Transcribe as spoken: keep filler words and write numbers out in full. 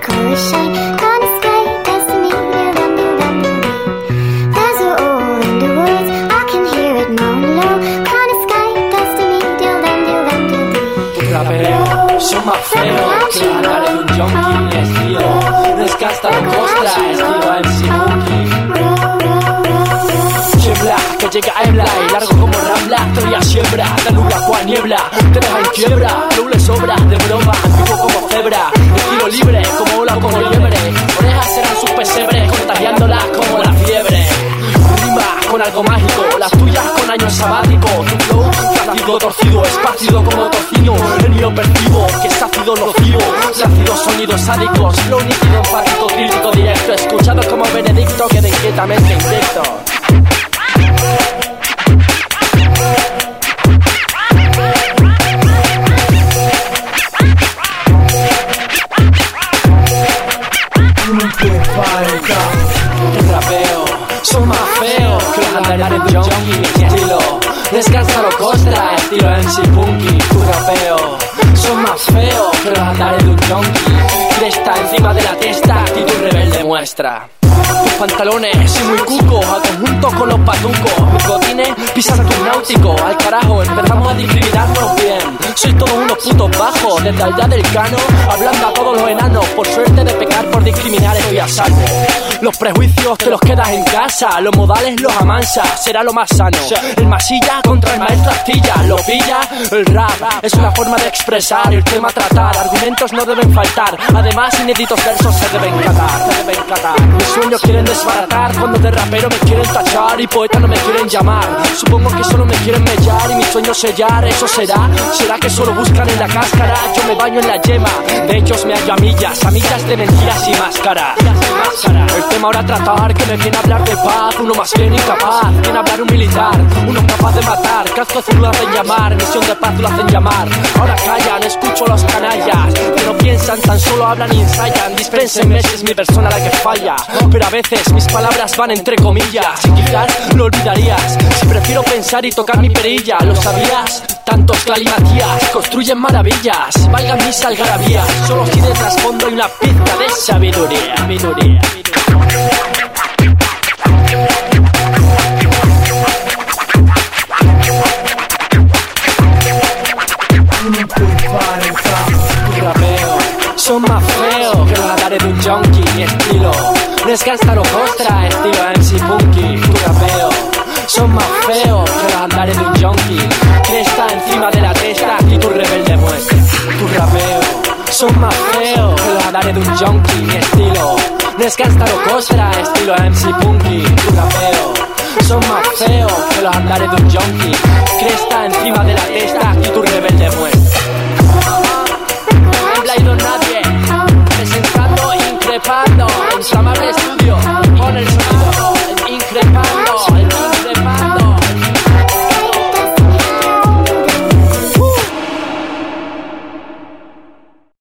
colors shine. Gonna skate, destiny, doo dum doo dum doo dee. There's a hole in the woods, I can hear it moan low. Gonna skate, destiny, doo dum doo dum doo dee. Rapeo, son más feos que la cara de un junkie. Estilo, desgasta de costra, estilo M C Punky. Siembra, que llega a Ebla y largo como Rambla. Teoría siembra, te nubla cual niebla. Te deja en quiebra, no le sobra. De broma, vivo como cebra. Estilo libre, como ola o como liebre. Orejas serán sus pesebres, contagiándolas como la fiebre. Rima con algo mágico, las tuyas con años sabáticos. Tu flow, flácido, torcido, espácido como tocino. El mío percibo, que es ácido nocivo. Ácidos sonidos sádicos, flow nítido, enfático, crítico, directo. Escuchado como Benedicto, queda inquietamente intacto. El rapeo son más feos que los andares de junkie. Estilo descansa lo costra, estilo M C Punky. Tu rapeo son más feos que los andares de un junkie. Cresta encima de la testa, actitud rebelde muestra. Tus pantalones y muy cuco, a conjunto con los patucos. Mis botines pisan tu náutico. Al carajo, empezamos a discriminarnos bien. Sois todos unos putos bajos, desde allá del cano, hablando a todos los enanos. Por suerte de pecar por discriminar estoy a salvo. Los prejuicios te los quedas en casa, los modales los amansas, será lo más sano. El masilla contra el maestro Astilla, lo pilla. El rap es una forma de expresar el tema a tratar. Argumentos no deben faltar, además inéditos versos se deben catar, se deben catar. Mis sueños quieren desbaratar, cuando de rapero me quieren tachar y poeta no me quieren llamar. Supongo que solo me quieren mellar y mis sueños sellar, eso será. ¿Será que solo buscan en la cáscara? Yo me baño en la yema, de ellos me hallo a millas, a millas de mentiras y máscara. El tema ahora a tratar, que me viene a hablar de paz. Uno más bien incapaz, viene a hablar un militar. Uno capaz de matar, casco azul lo hacen llamar. Misión de paz lo hacen llamar. Ahora callan, escucho a los canallas que no piensan, tan solo hablan y ensayan. Dispénsenme si es mi persona la que falla, pero a veces mis palabras van entre comillas y quizás lo olvidarías si prefiero pensar y tocar mi perilla. ¿Lo sabías? Tantos clarimatías construyen maravillas, valgan mis algarabías. Solo si de trasfondo hay una pizca de sabiduría, sabiduría. Tu rapeo son más feos que los andares de un junkie. Mi estilo desgasta lo costra, estilo M C Punky. Tu rapeo son más feos que los andares de un junkie. Cresta encima de la testa, actitud rebelde muestra. Tu rapeo son más feos que los andares de un junkie. Mi estilo desgasta lo costra, estilo M C Punky. Tu rapeo son más feos que los andares de un